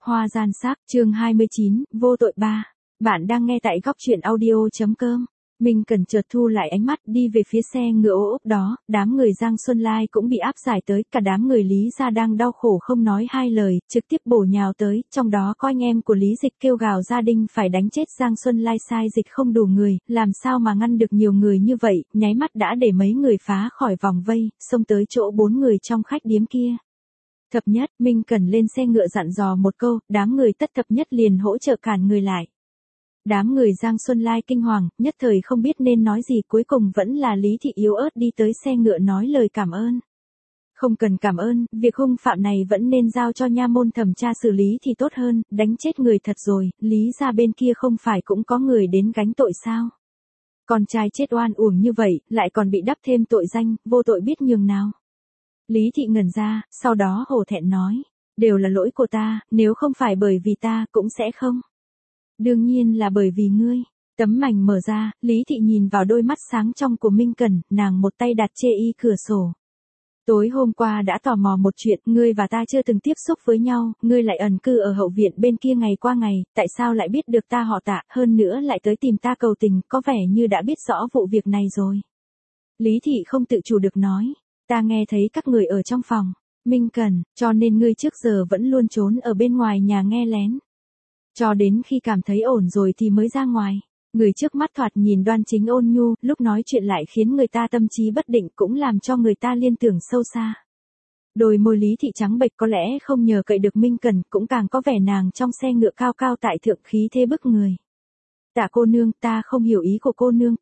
Hoa gian sắc, chương 29, vô tội 3. Bạn đang nghe tại góc truyện audio.com. Minh Cẩn chợt thu lại ánh mắt đi về phía xe ngựa ô ốp đó, đám người Giang Xuân Lai cũng bị áp giải tới, cả đám người Lý gia đang đau khổ không nói hai lời, trực tiếp bổ nhào tới, trong đó có anh em của Lý Dịch kêu gào gia đình phải đánh chết Giang Xuân Lai, sai dịch không đủ người, làm sao mà ngăn được nhiều người như vậy, nháy mắt đã để mấy người phá khỏi vòng vây, xông tới chỗ 4 người trong khách điếm kia. Thập Nhất, Minh Cẩn lên xe ngựa dặn dò một câu, đám người Thập Nhất liền hỗ trợ cản người lại. Đám người Giang Xuân Lai kinh hoàng, nhất thời không biết nên nói gì, cuối cùng vẫn là Lý Thị yếu ớt đi tới xe ngựa nói lời cảm ơn. Không cần cảm ơn, việc hung phạm này vẫn nên giao cho nha môn thẩm tra xử lý thì tốt hơn, đánh chết người thật rồi, Lý gia bên kia không phải cũng có người đến gánh tội sao? Con trai chết oan uổng như vậy, lại còn bị đắp thêm tội danh, vô tội biết nhường nào. Lý Thị ngẩn ra, sau đó hổ thẹn nói, đều là lỗi của ta, nếu không phải bởi vì ta, cũng sẽ không. Đương nhiên là bởi vì ngươi. Tấm mảnh mở ra, Lý Thị nhìn vào đôi mắt sáng trong của Minh Cẩn, nàng một tay đặt chê y cửa sổ. Tối hôm qua đã tò mò một chuyện, ngươi và ta chưa từng tiếp xúc với nhau, ngươi lại ẩn cư ở hậu viện bên kia ngày qua ngày, tại sao lại biết được ta họ Tạ, hơn nữa lại tới tìm ta cầu tình, có vẻ như đã biết rõ vụ việc này rồi. Lý Thị không tự chủ được nói, ta nghe thấy các người ở trong phòng, Minh Cẩn, cho nên ngươi trước giờ vẫn luôn trốn ở bên ngoài nhà nghe lén. Cho đến khi cảm thấy ổn rồi thì mới ra ngoài. Người trước mắt thoạt nhìn đoan chính ôn nhu, lúc nói chuyện lại khiến người ta tâm trí bất định, cũng làm cho người ta liên tưởng sâu xa. Đôi môi Lý Thị trắng bệch, có lẽ không nhờ cậy được Minh Cẩn, cũng càng có vẻ nàng trong xe ngựa cao cao tại thượng, khí thế bức người. Tạ cô nương, ta không hiểu ý của cô nương,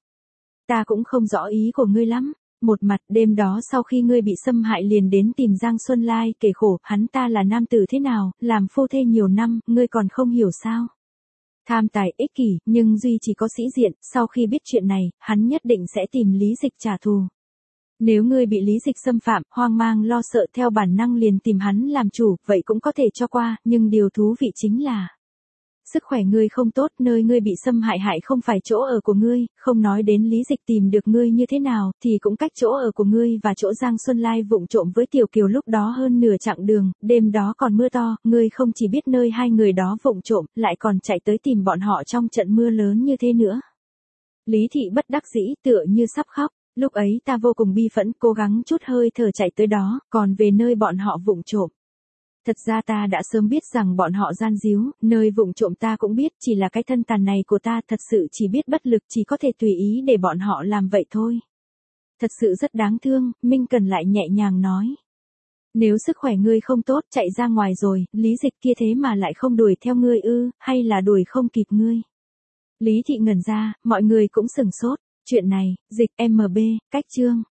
ta cũng không rõ ý của ngươi lắm. Một mặt, đêm đó sau khi ngươi bị xâm hại liền đến tìm Giang Xuân Lai kể khổ, hắn ta là nam tử thế nào, làm phu thê nhiều năm, ngươi còn không hiểu sao? Tham tài, ích kỷ, nhưng duy chỉ có sĩ diện, sau khi biết chuyện này, hắn nhất định sẽ tìm Lý Dịch trả thù. Nếu ngươi bị Lý Dịch xâm phạm, hoang mang lo sợ, theo bản năng liền tìm hắn làm chủ, vậy cũng có thể cho qua, nhưng điều thú vị chính là sức khỏe ngươi không tốt, nơi ngươi bị xâm hại không phải chỗ ở của ngươi, không nói đến Lý Dịch tìm được ngươi như thế nào, thì cũng cách chỗ ở của ngươi và chỗ Giang Xuân Lai vụng trộm với Tiểu Kiều lúc đó hơn nửa chặng đường, đêm đó còn mưa to, ngươi không chỉ biết nơi hai người đó vụng trộm, lại còn chạy tới tìm bọn họ trong trận mưa lớn như thế nữa. Lý Thị bất đắc dĩ, tựa như sắp khóc, lúc ấy ta vô cùng bi phẫn, cố gắng chút hơi thở chạy tới đó, còn về nơi bọn họ vụng trộm. Thật ra ta đã sớm biết rằng bọn họ gian díu, nơi vụng trộm ta cũng biết, chỉ là cái thân tàn này của ta thật sự chỉ biết bất lực, chỉ có thể tùy ý để bọn họ làm vậy thôi. Thật sự rất đáng thương, Minh Cẩn lại nhẹ nhàng nói. Nếu sức khỏe ngươi không tốt, chạy ra ngoài rồi, Lý Dịch kia thế mà lại không đuổi theo ngươi ư, hay là đuổi không kịp ngươi? Lý Thị ngẩn ra, mọi người cũng sửng sốt, chuyện này, Dịch MB, cách chương.